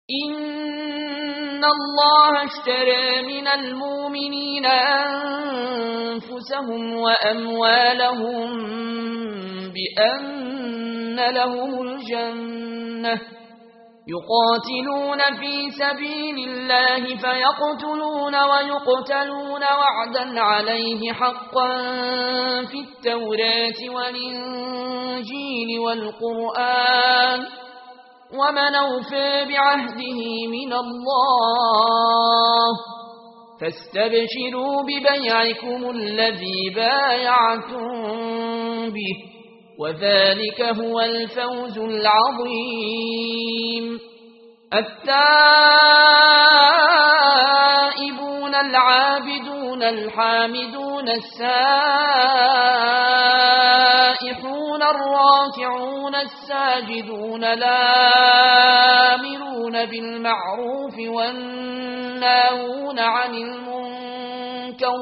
إن الله اشترى من المؤمنين أنفسهم وأموالهم بأن لهم الجنة يقاتلون في سبيل الله فيقتلون ويقتلون وعدا عليه حقا في التوراة والإنجيل والقرآن ومن أوفى بعهده من الله فاستبشروا ببيعكم الذي بايعتم به وذلك هو الفوز العظيم. التائبون العابدون الحامدون السائحون الراكعون الساجدون الآمرون بالمعروف والناهون عن المنكر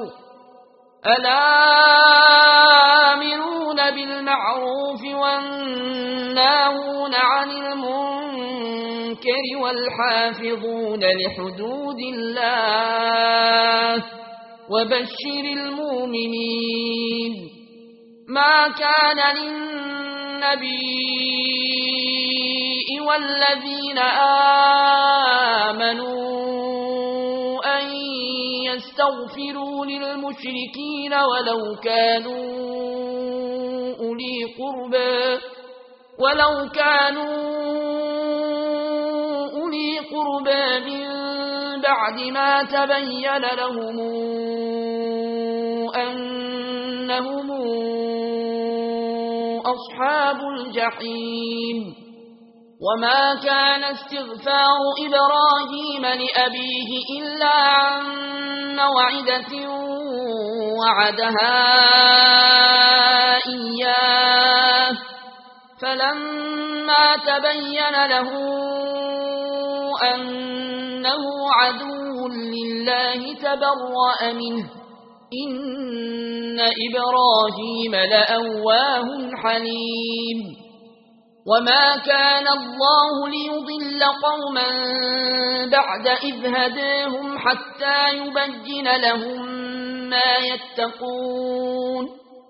الآمرون بالمعروف والناهون عن المنكر والحافظون لحدود الله وبشر المؤمنين. ما كان للنبي والذين آمنوا أن يستغفروا للمشركين ولو كانوا أولي قربى من بعد ما تبين لهم أنهم أصحاب الجحيم. وما كان استغفار إبراهيم لأبيه إلا عن موعدة وعدها إياه فلما تبين له أنه عدو لله تبرأ منه إن إبراهيم لأواه حليم. وما كان الله ليضل قوما بعد إذ هداهم حتى يبين لهم ما يتقون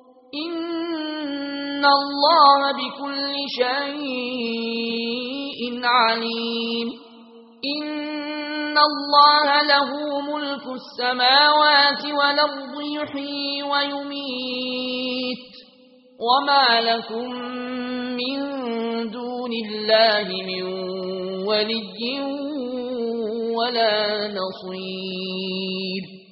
إن الله بكل شيء عليم. إن الله له ملك السماوات والأرض يحيي ويميت وما لكم من دون الله من ولي ولا نصير.